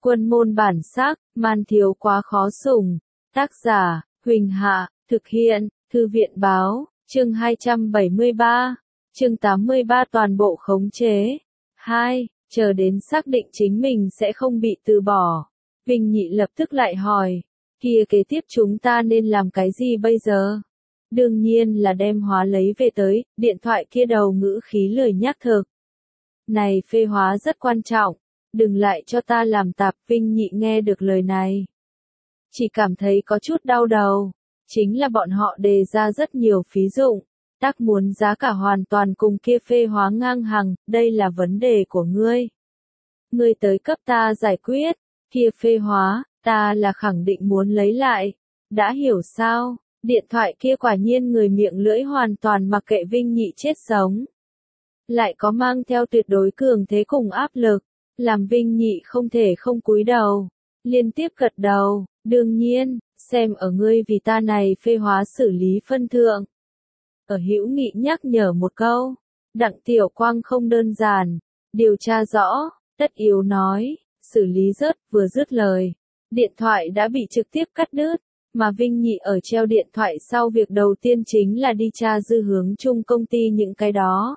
Quân môn bản sắc, man thiếu quá khó sủng. Tác giả, Huỳnh Hạ, thực hiện, Thư viện báo, chương 273, chương 83 toàn bộ khống chế. 2. Chờ đến xác định chính mình sẽ không bị từ bỏ. Vinh Nhị lập tức lại hỏi, kia kế tiếp chúng ta nên làm cái gì bây giờ? Đương nhiên là đem hóa lấy về tới, điện thoại kia đầu ngữ khí lười nhác thực. Này phê hóa rất quan trọng, đừng lại cho ta làm tạp. Vinh Nhị nghe được lời này, chỉ cảm thấy có chút đau đầu, chính là bọn họ đề ra rất nhiều phí dụng, tác muốn giá cả hoàn toàn cùng kia phê hóa ngang hàng, đây là vấn đề của ngươi. Ngươi tới cấp ta giải quyết, kia phê hóa, ta là khẳng định muốn lấy lại, đã hiểu sao? Điện thoại kia quả nhiên người miệng lưỡi hoàn toàn mặc kệ Vinh Nhị chết sống. Lại có mang theo tuyệt đối cường thế cùng áp lực, làm Vinh Nhị không thể không cúi đầu, liên tiếp gật đầu, đương nhiên, xem ở ngươi vì ta này phê hóa xử lý phân thượng. Ở Hữu Nghị nhắc nhở một câu, Đặng Tiểu Quang không đơn giản, điều tra rõ, tất yếu nói, xử lý rớt, vừa dứt lời, điện thoại đã bị trực tiếp cắt đứt. Mà Vinh Nhị ở treo điện thoại sau việc đầu tiên chính là đi tra dư hướng chung công ty những cái đó.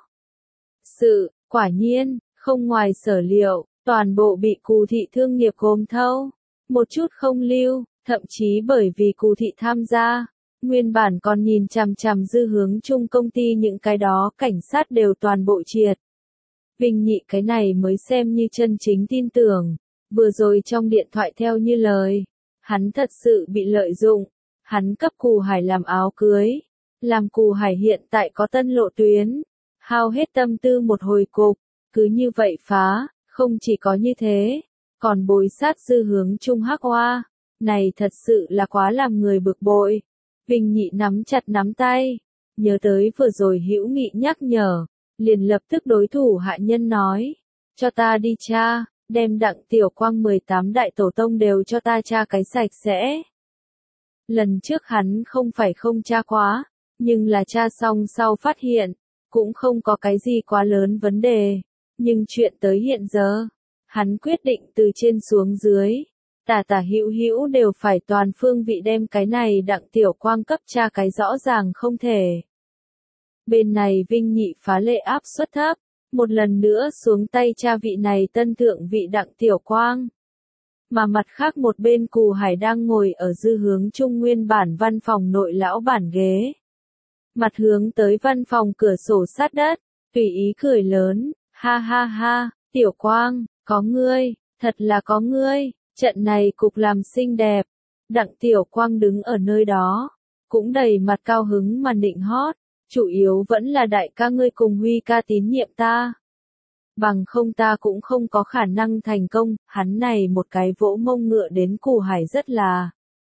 Quả nhiên, không ngoài sở liệu, toàn bộ bị Cù Thị thương nghiệp gồm thâu, một chút không lưu, thậm chí bởi vì Cù Thị tham gia, nguyên bản còn nhìn chằm chằm dư hướng chung công ty những cái đó cảnh sát đều toàn bộ triệt. Vinh Nhị cái này mới xem như chân chính tin tưởng, vừa rồi trong điện thoại theo như lời. Hắn thật sự bị lợi dụng, hắn cấp Cù Hải làm áo cưới, làm Cù Hải hiện tại có tân lộ tuyến, hao hết tâm tư một hồi cục, cứ như vậy phá, không chỉ có như thế, còn bồi sát dư hướng chung hắc hoa, này thật sự là quá làm người bực bội. Vinh Nhị nắm chặt nắm tay, nhớ tới vừa rồi Hữu Nghị nhắc nhở, liền lập tức đối thủ hạ nhân nói, cho ta đi tra. Đem Đặng Tiểu Quang 18 đại tổ tông đều cho ta tra cái sạch sẽ. Lần trước hắn không phải không tra quá, nhưng là tra xong sau phát hiện, cũng không có cái gì quá lớn vấn đề. Nhưng chuyện tới hiện giờ, hắn quyết định từ trên xuống dưới, tả hữu hữu đều phải toàn phương vị đem cái này Đặng Tiểu Quang cấp tra cái rõ ràng không thể. Bên này Vinh Nhị phá lệ áp suất thấp. Một lần nữa xuống tay cha vị này tân thượng vị Đặng Tiểu Quang. Mà mặt khác một bên Cù Hải đang ngồi ở dư hướng trung nguyên bản văn phòng nội lão bản ghế. Mặt hướng tới văn phòng cửa sổ sát đất, tùy ý cười lớn, ha ha ha, Tiểu Quang, có ngươi, thật là có ngươi, trận này cục làm xinh đẹp. Đặng Tiểu Quang đứng ở nơi đó, cũng đầy mặt cao hứng mà nịnh hót. Chủ yếu vẫn là đại ca ngươi cùng Huy ca tín nhiệm ta. Bằng không ta cũng không có khả năng thành công, hắn này một cái vỗ mông ngựa đến Cù Hải rất là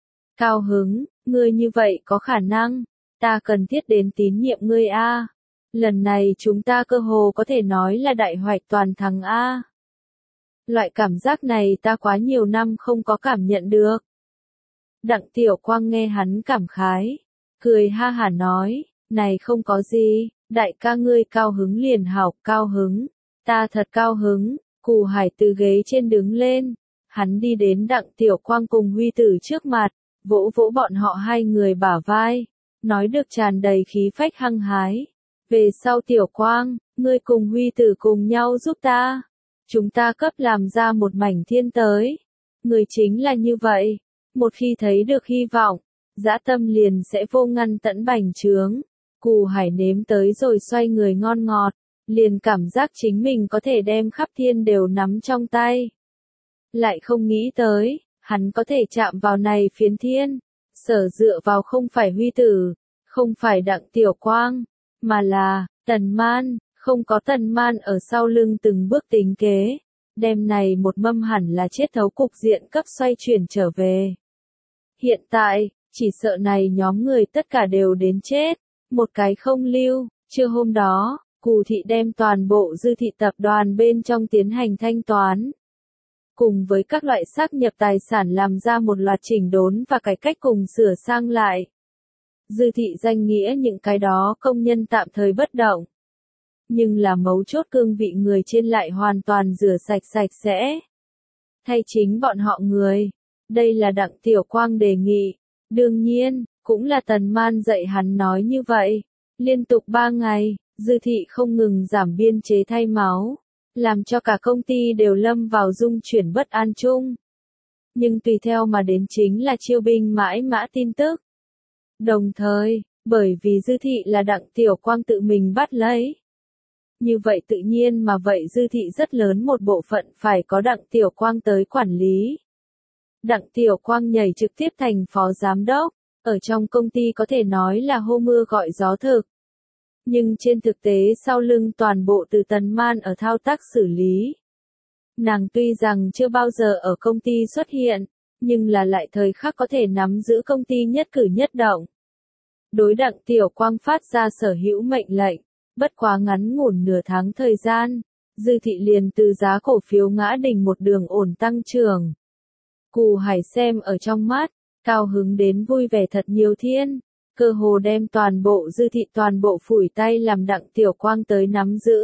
cao hứng, ngươi như vậy có khả năng, ta cần thiết đến tín nhiệm ngươi a. Lần này chúng ta cơ hồ có thể nói là đại hoạch toàn thắng a. Loại cảm giác này ta quá nhiều năm không có cảm nhận được. Đặng Tiểu Quang nghe hắn cảm khái, cười ha hả nói. Này không có gì, đại ca ngươi cao hứng liền hảo, cao hứng, ta thật cao hứng. Cù Hải từ ghế trên đứng lên, hắn đi đến Đặng Tiểu Quang cùng Huy Tử trước mặt, vỗ vỗ bọn họ hai người bả vai, nói được tràn đầy khí phách hăng hái. Về sau Tiểu Quang, ngươi cùng Huy Tử cùng nhau giúp ta, chúng ta cấp làm ra một mảnh thiên tới. Người chính là như vậy, một khi thấy được hy vọng, dã tâm liền sẽ vô ngăn tận bành trướng. Cù Hải nếm tới rồi xoay người ngon ngọt, liền cảm giác chính mình có thể đem khắp thiên đều nắm trong tay. Lại không nghĩ tới, hắn có thể chạm vào này phiến thiên, sở dựa vào không phải Huy Tử, không phải Đặng Tiểu Quang, mà là Tần Man, không có Tần Man ở sau lưng từng bước tính kế, đem này một mâm hẳn là chết thấu cục diện cấp xoay chuyển trở về. Hiện tại, chỉ sợ này nhóm người tất cả đều đến chết. Một cái không lưu, trưa hôm đó, Cù Thị đem toàn bộ Dư Thị tập đoàn bên trong tiến hành thanh toán. Cùng với các loại sáp nhập tài sản làm ra một loạt chỉnh đốn và cải cách cùng sửa sang lại. Dư Thị danh nghĩa những cái đó công nhân tạm thời bất động. Nhưng là mấu chốt cương vị người trên lại hoàn toàn rửa sạch sạch sẽ. thay chính bọn họ người. Đây là Đặng Tiểu Quang đề nghị. Đương nhiên, cũng là Tần Man dạy hắn nói như vậy. Liên tục 3 ngày, Dư Thị không ngừng giảm biên chế thay máu, làm cho cả công ty đều lâm vào dung chuyển bất an chung. Nhưng tùy theo mà đến chính là chiêu binh mãi mã tin tức. Đồng thời, bởi vì Dư Thị là Đặng Tiểu Quang tự mình bắt lấy. Như vậy tự nhiên mà vậy Dư Thị rất lớn một bộ phận phải có Đặng Tiểu Quang tới quản lý. Đặng Tiểu Quang nhảy trực tiếp thành phó giám đốc, ở trong công ty có thể nói là hô mưa gọi gió thực. Nhưng trên thực tế sau lưng toàn bộ từ Tần Man ở thao tác xử lý. Nàng tuy rằng chưa bao giờ ở công ty xuất hiện, nhưng là lại thời khắc có thể nắm giữ công ty nhất cử nhất động. Đối Đặng Tiểu Quang phát ra sở hữu mệnh lệnh, bất quá ngắn ngủn nửa tháng thời gian, Dư Thị liền từ giá cổ phiếu ngã đỉnh một đường ổn tăng trưởng. Cù Hải xem ở trong mắt, cao hứng đến vui vẻ thật nhiều thiên, cơ hồ đem toàn bộ Dư Thị toàn bộ phủi tay làm Đặng Tiểu Quang tới nắm giữ.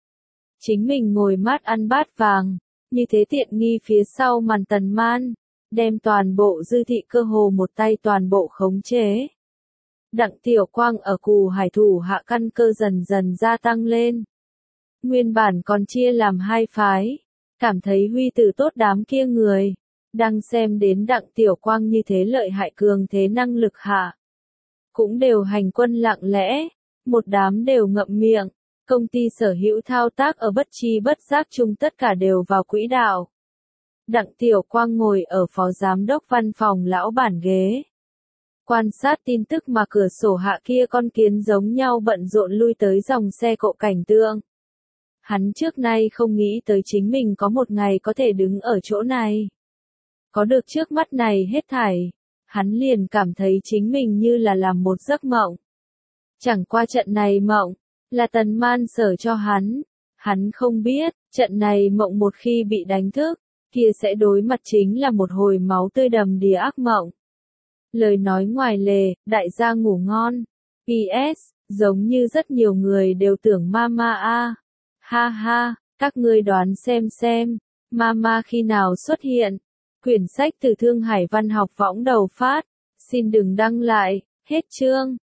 Chính mình ngồi mát ăn bát vàng, như thế tiện nghi phía sau màn Tần Man, đem toàn bộ Dư Thị cơ hồ một tay toàn bộ khống chế. Đặng Tiểu Quang ở Cù Hải thủ hạ căn cơ dần dần gia tăng lên. Nguyên bản còn chia làm 2 phái, cảm thấy huy tử tốt đám kia người, đang xem đến Đặng Tiểu Quang như thế lợi hại cường thế năng lực hạ. Cũng đều hành quân lặng lẽ, một đám đều ngậm miệng, công ty sở hữu thao tác ở bất chi bất giác chung tất cả đều vào quỹ đạo. Đặng Tiểu Quang ngồi ở phó giám đốc văn phòng lão bản ghế. Quan sát tin tức mà cửa sổ hạ kia con kiến giống nhau bận rộn lui tới dòng xe cộ cảnh tượng. Hắn trước nay không nghĩ tới chính mình có một ngày có thể đứng ở chỗ này. Có được trước mắt này hết thảy, hắn liền cảm thấy chính mình như là làm một giấc mộng. Chẳng qua trận này mộng, là Tần Man sở cho hắn không biết, trận này mộng một khi bị đánh thức, kia sẽ đối mặt chính là một hồi máu tươi đầm đìa ác mộng. Lời nói ngoài lề, đại gia ngủ ngon. PS, giống như rất nhiều người đều tưởng mama a. Ha ha, các ngươi đoán xem, mama khi nào xuất hiện? Quyển sách từ Thương Hải Văn học võng đầu phát. Xin đừng đăng lại, hết chương.